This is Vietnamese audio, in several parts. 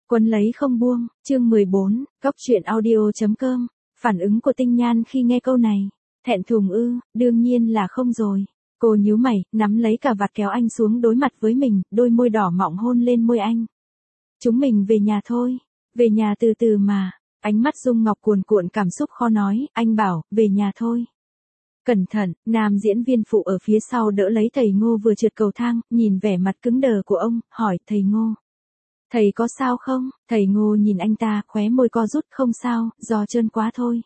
Quấn lấy không buông, chương 14, Góc truyện audio.com, phản ứng của Tinh Nhan khi nghe câu này. Thẹn thùng ư, đương nhiên là không rồi. Cô nhíu mày, nắm lấy cà vạt kéo anh xuống đối mặt với mình, đôi môi đỏ mọng hôn lên môi anh. Chúng mình về nhà thôi, về nhà từ từ mà. Ánh mắt Dung Ngọc cuồn cuộn cảm xúc khó nói, anh bảo, về nhà thôi. Cẩn thận, nam diễn viên phụ ở phía sau đỡ lấy thầy Ngô vừa trượt cầu thang, nhìn vẻ mặt cứng đờ của ông, hỏi thầy Ngô. Thầy có sao không? Thầy Ngô nhìn anh ta, khóe môi co rút, không sao, do trơn quá thôi.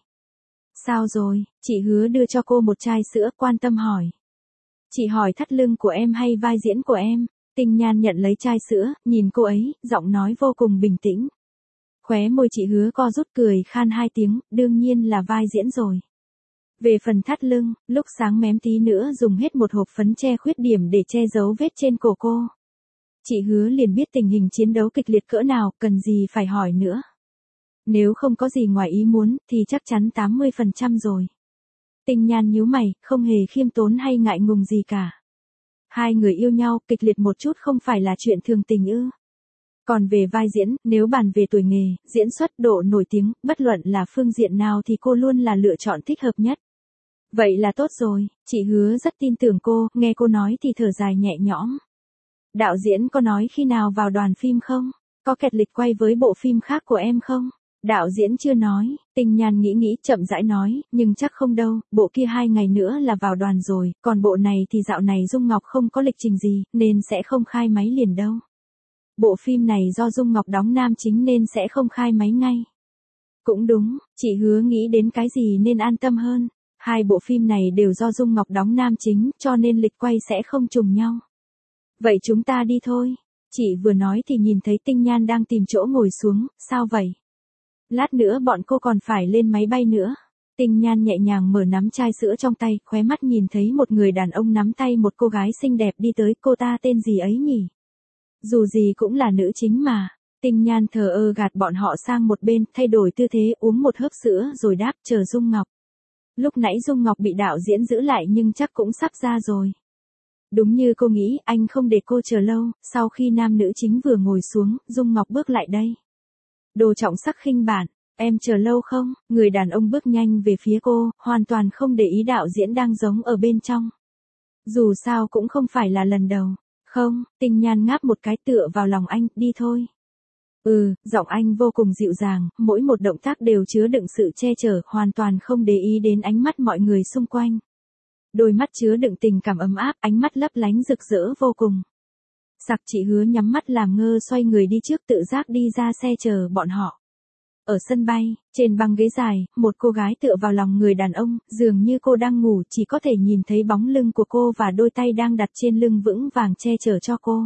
Sao rồi? Chị Hứa đưa cho cô một chai sữa, quan tâm hỏi. Chị hỏi thắt lưng của em hay vai diễn của em? Tinh Nhan nhận lấy chai sữa, nhìn cô ấy, giọng nói vô cùng bình tĩnh. Khóe môi chị Hứa co rút cười khan hai tiếng, đương nhiên là vai diễn rồi. Về phần thắt lưng, lúc sáng mém tí nữa dùng hết một hộp phấn che khuyết điểm để che giấu vết trên cổ cô. Chị Hứa liền biết tình hình chiến đấu kịch liệt cỡ nào, cần gì phải hỏi nữa. Nếu không có gì ngoài ý muốn, thì chắc chắn 80% rồi. Tinh Nhan nhíu mày, không hề khiêm tốn hay ngại ngùng gì cả. Hai người yêu nhau, kịch liệt một chút không phải là chuyện thường tình ư. Còn về vai diễn, nếu bàn về tuổi nghề, diễn xuất, độ nổi tiếng, bất luận là phương diện nào thì cô luôn là lựa chọn thích hợp nhất. Vậy là tốt rồi, chị Hứa rất tin tưởng cô, nghe cô nói thì thở dài nhẹ nhõm. Đạo diễn có nói khi nào vào đoàn phim không? Có kẹt lịch quay với bộ phim khác của em không? Đạo diễn chưa nói, Tinh Nhan nghĩ chậm rãi nói, nhưng chắc không đâu, bộ kia 2 ngày nữa là vào đoàn rồi, còn bộ này thì dạo này Dung Ngọc không có lịch trình gì, nên sẽ không khai máy liền đâu. Bộ phim này do Dung Ngọc đóng nam chính nên sẽ không khai máy ngay. Cũng đúng, chị Hứa nghĩ đến cái gì nên an tâm hơn. Hai bộ phim này đều do Dung Ngọc đóng nam chính, cho nên lịch quay sẽ không trùng nhau. Vậy chúng ta đi thôi. Chị vừa nói thì nhìn thấy Tinh Nhan đang tìm chỗ ngồi xuống, sao vậy? Lát nữa bọn cô còn phải lên máy bay nữa. Tinh Nhan nhẹ nhàng mở nắm chai sữa trong tay, khóe mắt nhìn thấy một người đàn ông nắm tay một cô gái xinh đẹp đi tới, cô ta tên gì ấy nhỉ? Dù gì cũng là nữ chính mà. Tinh Nhan thờ ơ gạt bọn họ sang một bên, thay đổi tư thế, uống một hớp sữa rồi đáp chờ Dung Ngọc. Lúc nãy Dung Ngọc bị đạo diễn giữ lại nhưng chắc cũng sắp ra rồi. Đúng như cô nghĩ, anh không để cô chờ lâu, sau khi nam nữ chính vừa ngồi xuống, Dung Ngọc bước lại đây. Đồ trọng sắc khinh bản, em chờ lâu không? Người đàn ông bước nhanh về phía cô, hoàn toàn không để ý đạo diễn đang giống ở bên trong. Dù sao cũng không phải là lần đầu. Không, Tinh Nhan ngáp một cái tựa vào lòng anh, đi thôi. Giọng anh vô cùng dịu dàng, mỗi một động tác đều chứa đựng sự che chở, hoàn toàn không để ý đến ánh mắt mọi người xung quanh. Đôi mắt chứa đựng tình cảm ấm áp, ánh mắt lấp lánh rực rỡ vô cùng. Sặc chị Hứa nhắm mắt làm ngơ xoay người đi trước tự giác đi ra xe chờ bọn họ. Ở sân bay, trên băng ghế dài, một cô gái tựa vào lòng người đàn ông, dường như cô đang ngủ, chỉ có thể nhìn thấy bóng lưng của cô và đôi tay đang đặt trên lưng vững vàng che chở cho cô.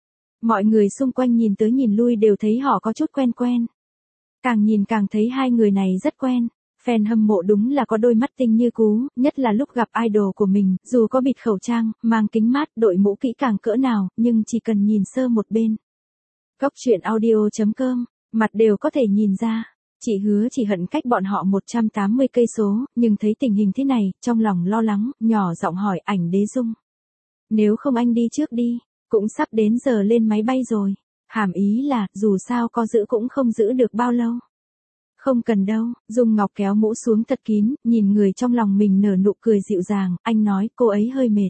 Mọi người xung quanh nhìn tới nhìn lui đều thấy họ có chút quen quen. Càng nhìn càng thấy hai người này rất quen. Fan hâm mộ đúng là có đôi mắt tinh như cú, nhất là lúc gặp idol của mình, dù có bịt khẩu trang, mang kính mát, đội mũ kỹ càng cỡ nào, nhưng chỉ cần nhìn sơ một bên. Góc truyện audio.com, mặt đều có thể nhìn ra. Chị Hứa chỉ hận cách bọn họ 180 cây số, nhưng thấy tình hình thế này, trong lòng lo lắng, nhỏ giọng hỏi Ảnh Đế Dung. Nếu không anh đi trước đi, cũng sắp đến giờ lên máy bay rồi. Hàm ý là, dù sao có giữ cũng không giữ được bao lâu. Không cần đâu, Dung Ngọc kéo mũ xuống thật kín, nhìn người trong lòng mình nở nụ cười dịu dàng, anh nói cô ấy hơi mệt.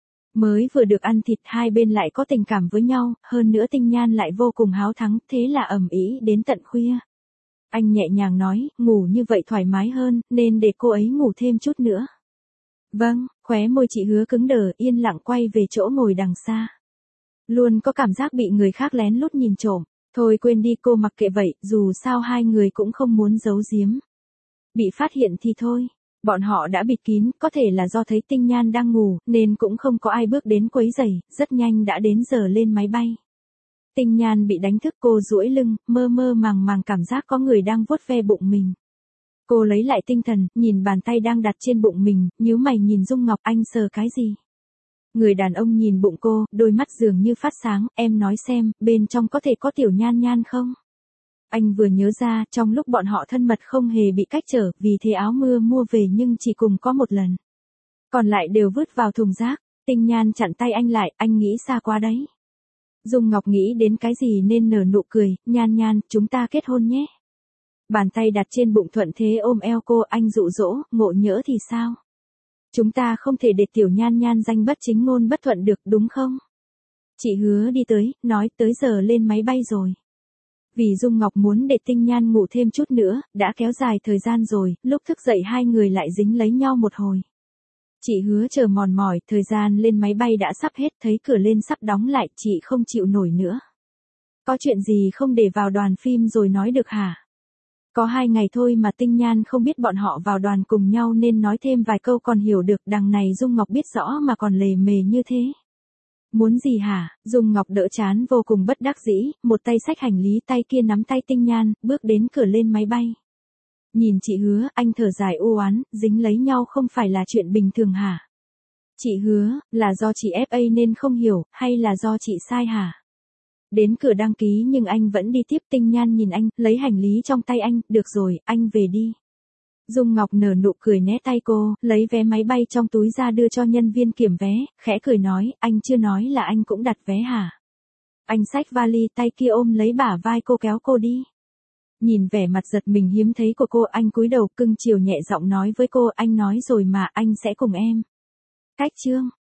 Mới vừa được ăn thịt, hai bên lại có tình cảm với nhau, hơn nữa Tinh Nhan lại vô cùng háo thắng, thế là ầm ĩ đến tận khuya. Anh nhẹ nhàng nói, ngủ như vậy thoải mái hơn, nên để cô ấy ngủ thêm chút nữa. Vâng, khóe môi chị Hứa cứng đờ, yên lặng quay về chỗ ngồi đằng xa. Luôn có cảm giác bị người khác lén lút nhìn trộm. Thôi quên đi, cô mặc kệ vậy, dù sao hai người cũng không muốn giấu giếm. Bị phát hiện thì thôi, bọn họ đã bịt kín, có thể là do thấy Tinh Nhan đang ngủ, nên cũng không có ai bước đến quấy rầy, rất nhanh đã đến giờ lên máy bay. Tinh Nhan bị đánh thức, cô duỗi lưng, mơ mơ màng màng cảm giác có người đang vuốt ve bụng mình. Cô lấy lại tinh thần, nhìn bàn tay đang đặt trên bụng mình, nhíu mày nhìn Dung Ngọc, anh sờ cái gì? Người đàn ông nhìn bụng cô, đôi mắt dường như phát sáng, em nói xem, bên trong có thể có tiểu Nhan Nhan không? Anh vừa nhớ ra, trong lúc bọn họ thân mật không hề bị cách trở, vì thế áo mưa mua về nhưng chỉ cùng có một lần. Còn lại đều vứt vào thùng rác. Tinh Nhan chặn tay anh lại, anh nghĩ xa quá đấy. Dung Ngọc nghĩ đến cái gì nên nở nụ cười, Nhan Nhan, chúng ta kết hôn nhé. Bàn tay đặt trên bụng thuận thế ôm eo cô, anh dụ dỗ, ngộ nhỡ thì sao? Chúng ta không thể để tiểu Nhan Nhan danh bất chính ngôn bất thuận được đúng không? Chị Hứa đi tới, nói tới giờ lên máy bay rồi. Vì Dung Ngọc muốn để Tinh Nhan ngủ thêm chút nữa, đã kéo dài thời gian rồi, lúc thức dậy hai người lại dính lấy nhau một hồi. Chị Hứa chờ mòn mỏi, thời gian lên máy bay đã sắp hết, thấy cửa lên sắp đóng lại, chị không chịu nổi nữa. Có chuyện gì không để vào đoàn phim rồi nói được hả? Có 2 ngày thôi mà Tinh Nhan không biết bọn họ vào đoàn cùng nhau nên nói thêm vài câu còn hiểu được, đằng này Dung Ngọc biết rõ mà còn lề mề như thế. Muốn gì hả? Dung Ngọc đỡ chán vô cùng bất đắc dĩ, một tay xách hành lý, tay kia nắm tay Tinh Nhan, bước đến cửa lên máy bay. Nhìn chị Hứa, anh thở dài u oán, dính lấy nhau không phải là chuyện bình thường hả? Chị Hứa, là do chị FA nên không hiểu, hay là do chị sai hả? Đến cửa đăng ký nhưng anh vẫn đi tiếp. Tinh Nhan nhìn anh, lấy hành lý trong tay anh, được rồi, anh về đi. Dung Ngọc nở nụ cười né tay cô, lấy vé máy bay trong túi ra đưa cho nhân viên kiểm vé, khẽ cười nói, anh chưa nói là anh cũng đặt vé hả? Anh xách vali, tay kia ôm lấy bả vai cô kéo cô đi. Nhìn vẻ mặt giật mình hiếm thấy của cô, anh cúi đầu cưng chiều nhẹ giọng nói với cô, anh nói rồi mà, anh sẽ cùng em. Cách chương.